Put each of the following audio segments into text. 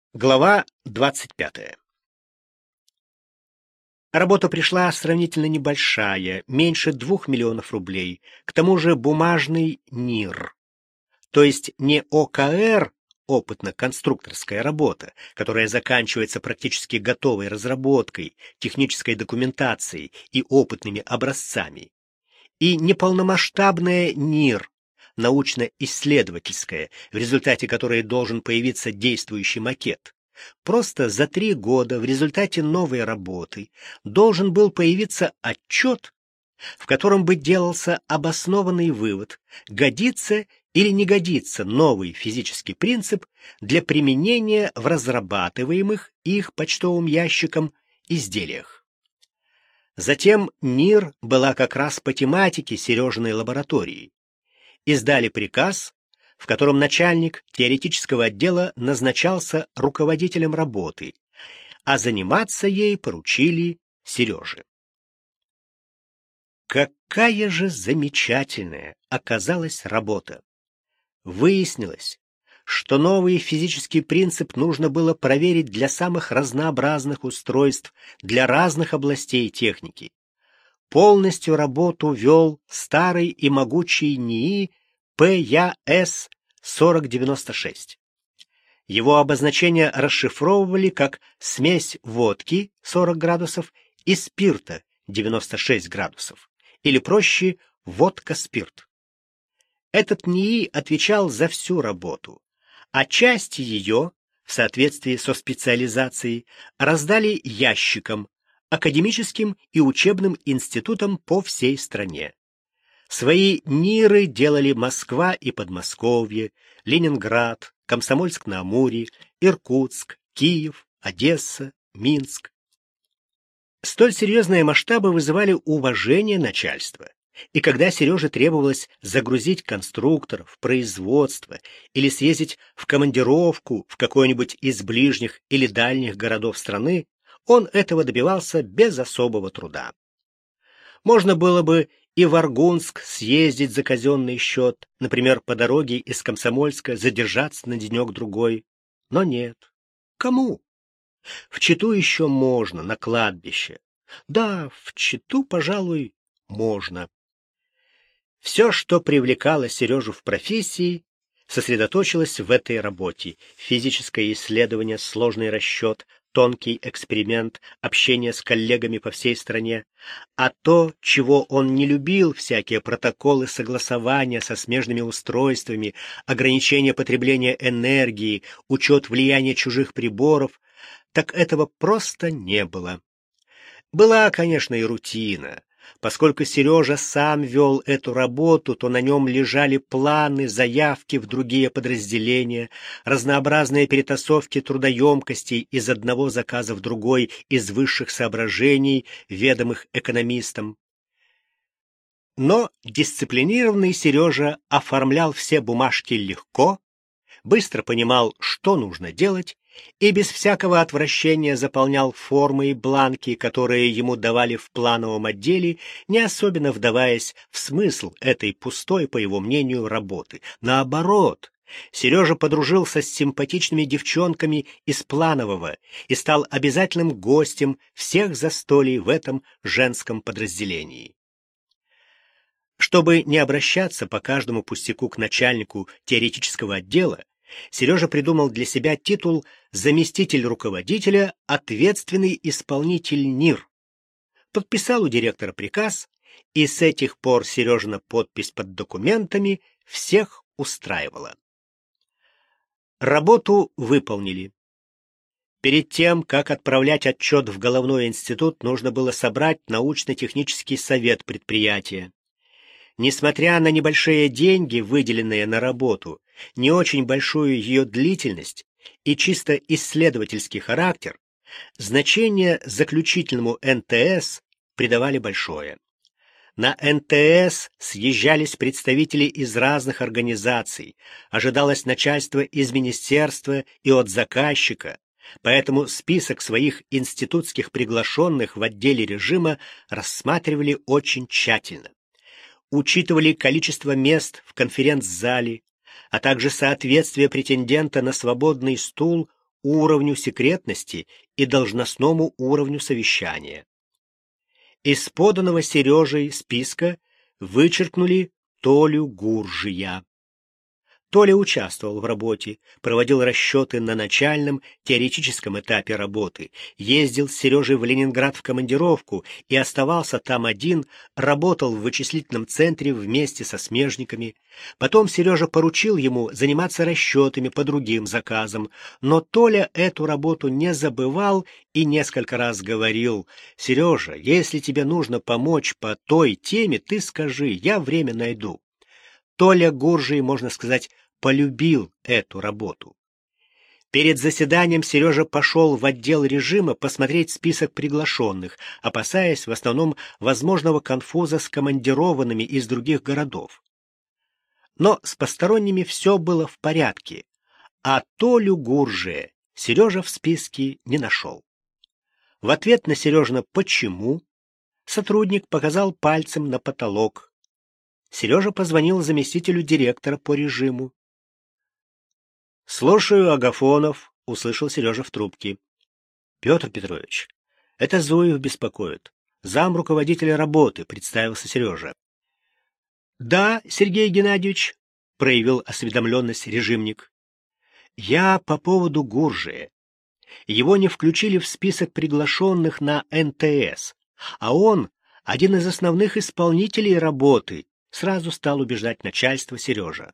Глава 25. Работа пришла сравнительно небольшая, меньше 2 миллионов рублей, к тому же бумажный НИР, то есть не ОКР, опытно-конструкторская работа, которая заканчивается практически готовой разработкой, технической документацией и опытными образцами, и неполномасштабная НИР, научно-исследовательская, в результате которой должен появиться действующий макет. Просто за 3 года в результате новой работы должен был появиться отчет, в котором бы делался обоснованный вывод, годится или не годится новый физический принцип для применения в разрабатываемых их почтовым ящиком изделиях. Затем НИР была как раз по тематике Сережиной лаборатории. Издали приказ, в котором начальник теоретического отдела назначался руководителем работы, а заниматься ей поручили Сереже. Какая же замечательная оказалась работа! Выяснилось, что новый физический принцип нужно было проверить для самых разнообразных устройств, для разных областей техники. Полностью работу вел старый и могучий НИИ ПЯС 4096. Его обозначение расшифровывали как смесь водки 40 градусов и спирта 96 градусов, или проще водка-спирт. Этот НИИ отвечал за всю работу, а части ее, в соответствии со специализацией, раздали ящикам, академическим и учебным институтам по всей стране. Свои НИРы делали Москва и Подмосковье, Ленинград, Комсомольск-на-Амуре, Иркутск, Киев, Одесса, Минск. Столь серьезные масштабы вызывали уважение начальства, и когда Сереже требовалось загрузить конструкторов, производство или съездить в командировку в какой-нибудь из ближних или дальних городов страны, он этого добивался без особого труда. Можно было бы и в Аргунск съездить за казенный счет, например, по дороге из Комсомольска задержаться на денек-другой. Но нет. Кому? В Читу еще можно, на кладбище. Да, в Читу, пожалуй, можно. Все, что привлекало Сережу в профессии, сосредоточилось в этой работе. Физическое исследование, сложный расчет, тонкий эксперимент, общение с коллегами по всей стране. А то, чего он не любил, всякие протоколы согласования со смежными устройствами, ограничение потребления энергии, учет влияния чужих приборов, так этого просто не было. Была, конечно, и рутина. Поскольку Сережа сам вел эту работу, то на нем лежали планы, заявки в другие подразделения, разнообразные перетасовки трудоемкостей из одного заказа в другой из высших соображений, ведомых экономистам. Но дисциплинированный Сережа оформлял все бумажки легко, быстро понимал, что нужно делать, и без всякого отвращения заполнял формы и бланки, которые ему давали в плановом отделе, не особенно вдаваясь в смысл этой пустой, по его мнению, работы. Наоборот, Сережа подружился с симпатичными девчонками из планового и стал обязательным гостем всех застолий в этом женском подразделении. Чтобы не обращаться по каждому пустяку к начальнику теоретического отдела, Сережа придумал для себя титул «Заместитель руководителя, ответственный исполнитель НИР». Подписал у директора приказ, и с этих пор Сережина подпись под документами всех устраивала. Работу выполнили. Перед тем, как отправлять отчет в Головной институт, нужно было собрать научно-технический совет предприятия. Несмотря на небольшие деньги, выделенные на работу, не очень большую ее длительность и чисто исследовательский характер, значение заключительному НТС придавали большое. На НТС съезжались представители из разных организаций, ожидалось начальство из министерства и от заказчика, поэтому список своих институтских приглашенных в отделе режима рассматривали очень тщательно. Учитывали количество мест в конференц-зале, а также соответствие претендента на свободный стул уровню секретности и должностному уровню совещания. Из поданного Сережей списка вычеркнули Толю Гуржия. Толя участвовал в работе, проводил расчеты на начальном теоретическом этапе работы, ездил с Сережей в Ленинград в командировку и оставался там один, работал в вычислительном центре вместе со смежниками. Потом Сережа поручил ему заниматься расчетами по другим заказам, но Толя эту работу не забывал и несколько раз говорил: «Сережа, если тебе нужно помочь по той теме, ты скажи, я время найду». Толя Гуржий, можно сказать, полюбил эту работу. Перед заседанием Сережа пошел в отдел режима посмотреть список приглашенных, опасаясь в основном возможного конфуза с командированными из других городов. Но с посторонними все было в порядке, а Толю Гуржия Сережа в списке не нашел. В ответ на Сережина «почему?» сотрудник показал пальцем на потолок. Сережа позвонил заместителю директора по режиму. «Слушаю, Агафонов», — услышал Сережа в трубке. «Петр Петрович, это Зуев беспокоит. Зам руководителя работы», — представился Сережа. «Да, Сергей Геннадьевич», — проявил осведомленность режимник. «Я по поводу Гуржия. Его не включили в список приглашенных на НТС, а он один из основных исполнителей работы», — сразу стал убеждать начальство Сережа.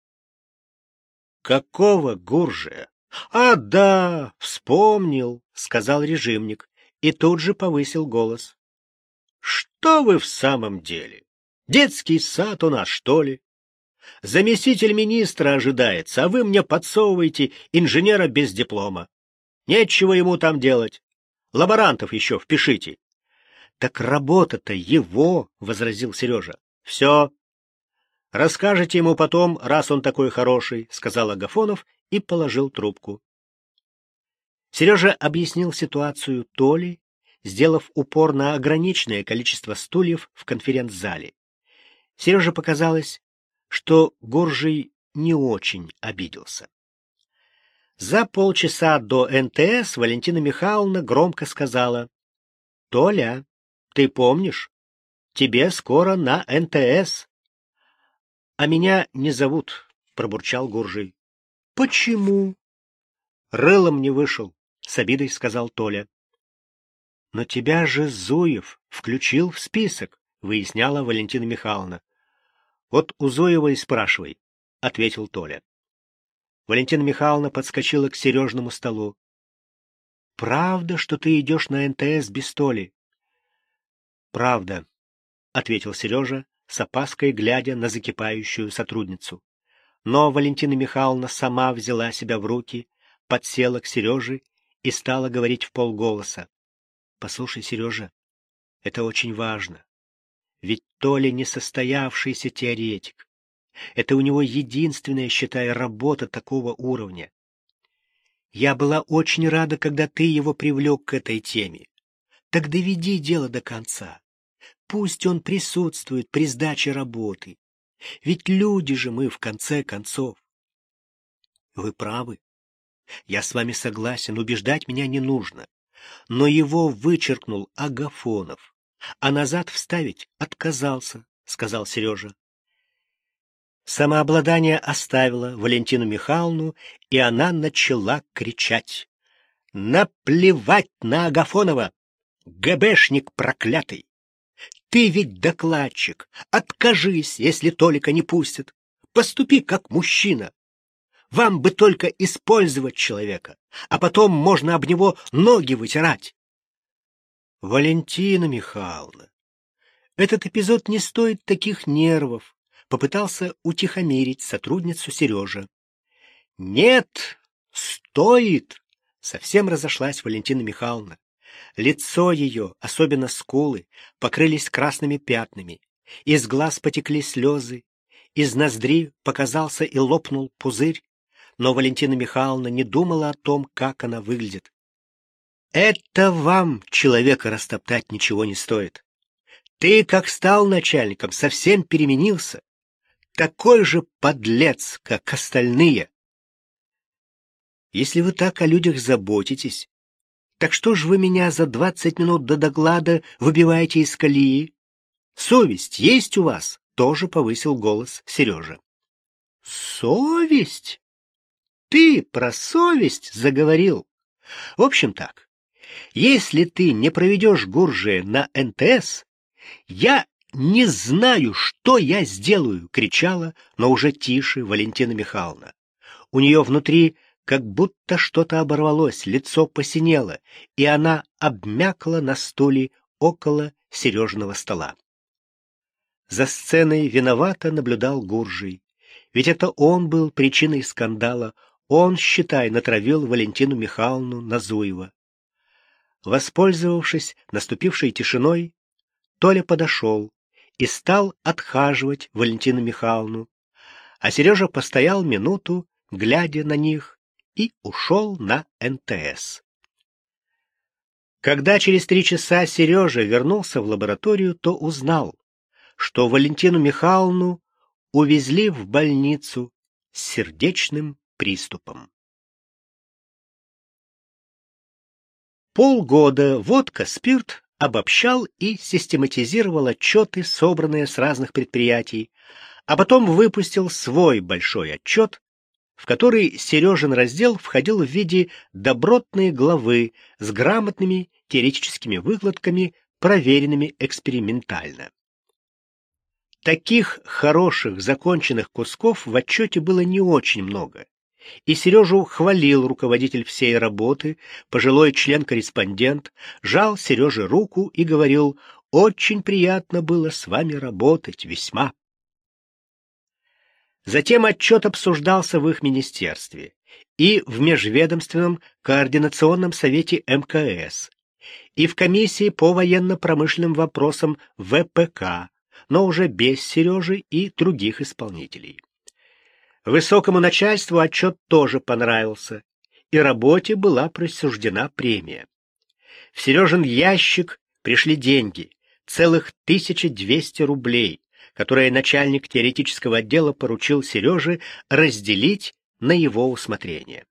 «Какого Гуржия? А, да, вспомнил», — сказал режимник и тут же повысил голос. «Что вы в самом деле? Детский сад у нас, что ли? Заместитель министра ожидается, а вы мне подсовываете инженера без диплома. Нечего ему там делать. Лаборантов еще впишите». «Так работа-то его», — возразил Сережа. «Все. Расскажете ему потом, раз он такой хороший», — сказал Агафонов и положил трубку. Сережа объяснил ситуацию Толе, сделав упор на ограниченное количество стульев в конференц-зале. Сереже показалось, что Гуржий не очень обиделся. За полчаса до НТС Валентина Михайловна громко сказала: «Толя, ты помнишь? Тебе скоро на НТС». «А меня не зовут», — пробурчал Гуржий. «Почему?» «Рылом не вышел», — с обидой сказал Толя. «Но тебя же Зуев включил в список», — выясняла Валентина Михайловна. «Вот у Зуева и спрашивай», — ответил Толя. Валентина Михайловна подскочила к Сережному столу. «Правда, что ты идешь на НТС без Толи?» «Правда», — ответил Сережа, с опаской глядя на закипающую сотрудницу. Но Валентина Михайловна сама взяла себя в руки, подсела к Сереже и стала говорить вполголоса: «Послушай, Сережа, это очень важно. Ведь Толя несостоявшийся теоретик. Это у него единственная, считай, работа такого уровня. Я была очень рада, когда ты его привлек к этой теме. Так доведи дело до конца. Пусть он присутствует при сдаче работы. Ведь люди же мы, в конце концов». «Вы правы. Я с вами согласен, убеждать меня не нужно. Но его вычеркнул Агафонов, а назад вставить отказался», — сказал Сережа. Самообладание оставило Валентину Михайловну, и она начала кричать: «Наплевать на Агафонова! ГБшник проклятый! Ты ведь докладчик! Откажись, если Толика не пустят! Поступи как мужчина! Вам бы только использовать человека, а потом можно об него ноги вытирать!» «Валентина Михайловна, этот эпизод не стоит таких нервов», — попытался утихомирить сотрудницу Сережа. «Нет, стоит!» — совсем разошлась Валентина Михайловна. Лицо ее, особенно скулы, покрылись красными пятнами, из глаз потекли слезы, из ноздри показался и лопнул пузырь, но Валентина Михайловна не думала о том, как она выглядит. «Это вам человека растоптать ничего не стоит. Ты, как стал начальником, совсем переменился. Такой же подлец, как остальные». Если вы так о людях заботитесь, так что ж вы меня за 20 минут до доклада выбиваете из колеи? Совесть есть у вас? Тоже повысил голос Сережа. Совесть? Ты про совесть заговорил. В общем так, если ты не проведешь Гуржия на НТС, я не знаю, что я сделаю, кричала, но уже тише Валентина Михайловна. У нее внутри как будто что-то оборвалось, лицо посинело, и она обмякла на стуле около Сережиного стола. За сценой виновато наблюдал Гуржий. Ведь это он был причиной скандала. Он, считай, натравил Валентину Михайловну на Зуева. Воспользовавшись наступившей тишиной, Толя подошел и стал отхаживать Валентину Михайловну, а Сережа постоял минуту, глядя на них, и ушел на НТС. Когда через 3 часа Сережа вернулся в лабораторию, то узнал, что Валентину Михайловну увезли в больницу с сердечным приступом. Полгода водка, спирт обобщал и систематизировал отчеты, собранные с разных предприятий, а потом выпустил свой большой отчет, в который Сережин раздел входил в виде добротной главы с грамотными теоретическими выкладками, проверенными экспериментально. Таких хороших законченных кусков в отчете было не очень много, и Сережу хвалил руководитель всей работы, пожилой член-корреспондент, жал Сереже руку и говорил: «Очень приятно было с вами работать, весьма». Затем отчет обсуждался в их министерстве и в Межведомственном координационном совете МКС, и в комиссии по военно-промышленным вопросам ВПК, но уже без Сережи и других исполнителей. Высокому начальству отчет тоже понравился, и работе была присуждена премия. В Сережин ящик пришли деньги, целых 1200 рублей, которые начальник теоретического отдела поручил Сереже разделить на его усмотрение.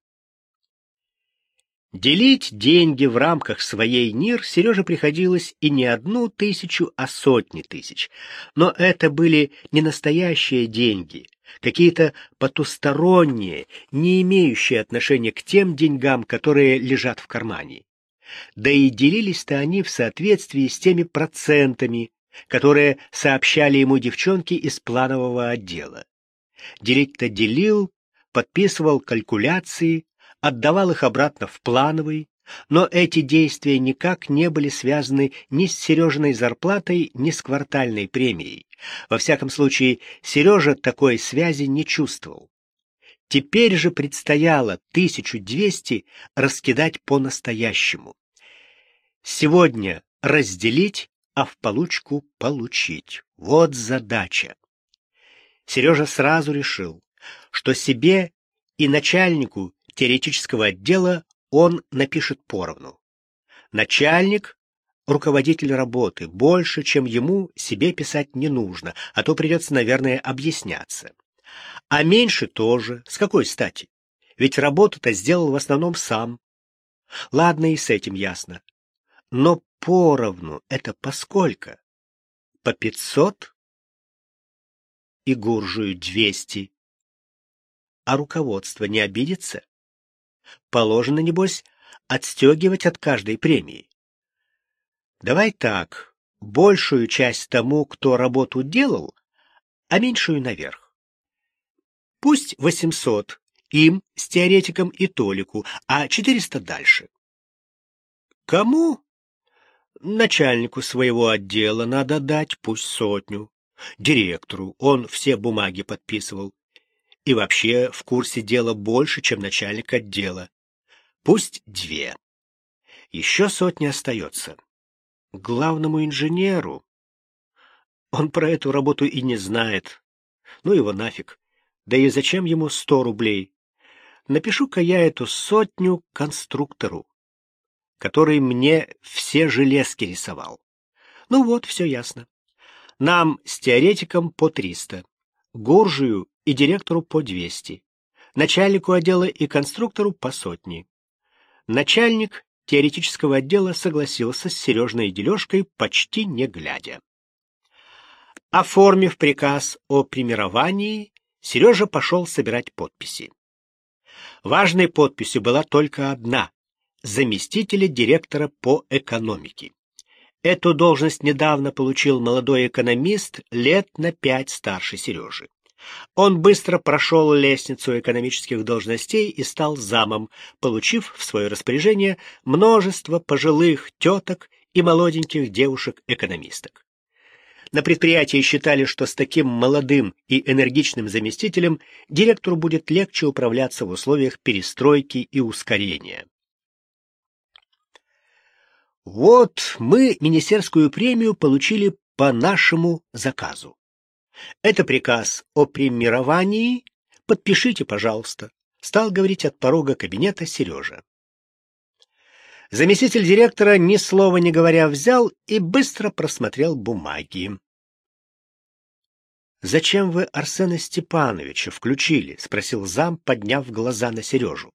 Делить деньги в рамках своей НИР Сереже приходилось и не 1000, а сотни тысяч. Но это были не настоящие деньги, какие-то потусторонние, не имеющие отношения к тем деньгам, которые лежат в кармане. Да и делились-то они в соответствии с теми процентами, которые сообщали ему девчонки из планового отдела. Делить-то делил, подписывал калькуляции, отдавал их обратно в плановый, но эти действия никак не были связаны ни с Сережиной зарплатой, ни с квартальной премией. Во всяком случае, Сережа такой связи не чувствовал. Теперь же предстояло 1200 раскидать по-настоящему. Сегодня разделить, а в получку получить. Вот задача. Сережа сразу решил, что себе и начальнику теоретического отдела он напишет поровну. Начальник — руководитель работы, больше, чем ему, себе писать не нужно, а то придется, наверное, объясняться. А меньше тоже. С какой стати? Ведь работу-то сделал в основном сам. Ладно, и с этим ясно. Но поровну это поскольку? По 500? И Гуржию 200. А руководство не обидится? Положено, небось, отстегивать от каждой премии. Давай так, большую часть тому, кто работу делал, а меньшую наверх. Пусть 800 им с теоретиком и Толику, а 400 дальше. Кому? Начальнику своего отдела надо дать, пусть 100. Директору, он все бумаги подписывал. И вообще в курсе дела больше, чем начальник отдела. Пусть 2. Еще 100 остается. Главному инженеру. Он про эту работу и не знает. Ну его нафиг. Да и зачем ему 100 рублей? Напишу-ка я эту 100 конструктору, который мне все железки рисовал. Ну вот, все ясно. Нам с теоретиком по 300. Гуржию и директору по 200. начальнику отдела и конструктору по 100. Начальник теоретического отдела согласился с Сережной дележкой почти не глядя. Оформив приказ о премировании, Сережа пошел собирать подписи. Важной подписью была только одна — заместителя директора по экономике. Эту должность недавно получил молодой экономист, лет на 5 старше Сережи. Он быстро прошел лестницу экономических должностей и стал замом, получив в свое распоряжение множество пожилых теток и молоденьких девушек-экономисток. На предприятии считали, что с таким молодым и энергичным заместителем директору будет легче управляться в условиях перестройки и ускорения. Вот мы министерскую премию получили по нашему заказу. Это приказ о премировании. Подпишите, пожалуйста, стал говорить от порога кабинета Сережа. Заместитель директора, ни слова не говоря, взял и быстро просмотрел бумаги. «Зачем вы Арсена Степановича включили?» — спросил зам, подняв глаза на Сережу.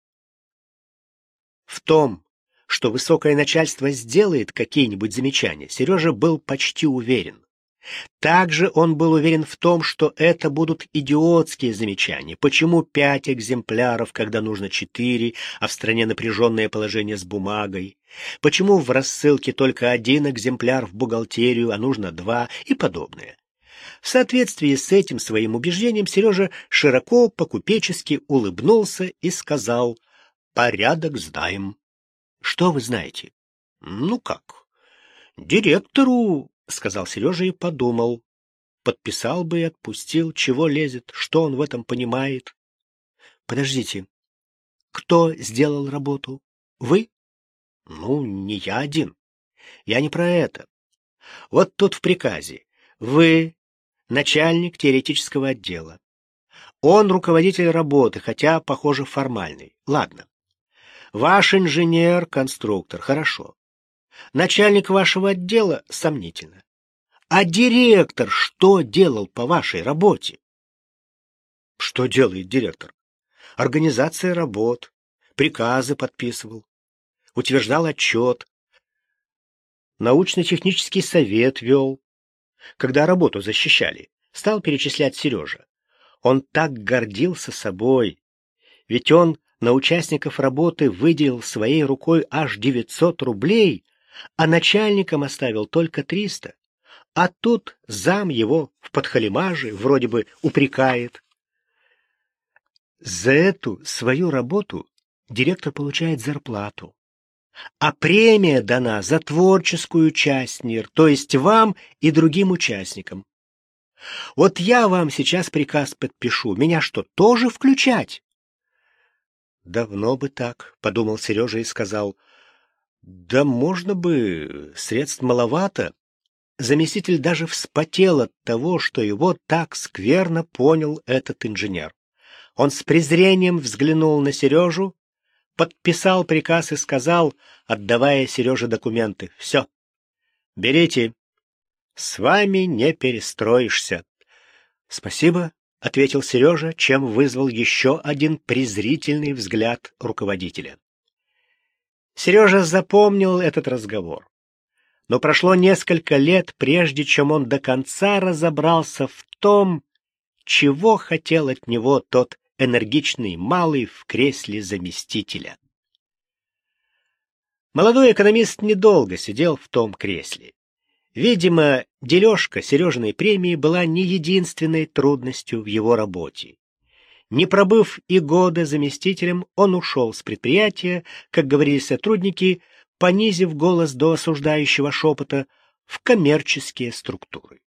В том, что высокое начальство сделает какие-нибудь замечания, Сережа был почти уверен. Также он был уверен в том, что это будут идиотские замечания. Почему 5 экземпляров, когда нужно 4, а в стране напряженное положение с бумагой? Почему в рассылке только 1 экземпляр в бухгалтерию, а нужно 2 и подобное? В соответствии с этим своим убеждением Сережа широко по-купечески улыбнулся и сказал: «Порядок знаем». «Что вы знаете?» «Ну как? Директору», — сказал Сережа и подумал. Подписал бы и отпустил. Чего лезет? Что он в этом понимает? Подождите. Кто сделал работу? Вы? Ну, не я один. Я не про это. Вот тут в приказе. Вы начальник теоретического отдела. Он руководитель работы, хотя, похоже, формальный. Ладно. Ваш инженер-конструктор. Хорошо. Начальник вашего отдела — сомнительно. А директор что делал по вашей работе? Что делает директор? Организация работ, приказы подписывал, утверждал отчет, научно-технический совет вел. Когда работу защищали, стал перечислять Сережа. Он так гордился собой, ведь он на участников работы выделил своей рукой аж 900 рублей, а начальникам оставил только 300. А тут зам его в подхалимаже вроде бы упрекает. За эту свою работу директор получает зарплату, а премия дана за творческую часть НИР, то есть вам и другим участникам. Вот я вам сейчас приказ подпишу, меня что, тоже включать? Давно бы так, подумал Сережа и сказал: да можно бы, средств маловато. Заместитель даже вспотел от того, что его так скверно понял этот инженер. Он с презрением взглянул на Сережу, подписал приказ и сказал, отдавая Сереже документы: «Все, берите, с вами не перестроишься». «Спасибо», — ответил Сережа, чем вызвал еще один презрительный взгляд руководителя. Сережа запомнил этот разговор. Но прошло несколько лет, прежде чем он до конца разобрался в том, чего хотел от него тот энергичный малый в кресле заместителя. Молодой экономист недолго сидел в том кресле. Видимо, дележка Сережиной премии была не единственной трудностью в его работе. Не пробыв и года заместителем, он ушел с предприятия, как говорили сотрудники, понизив голос до осуждающего шепота, в коммерческие структуры.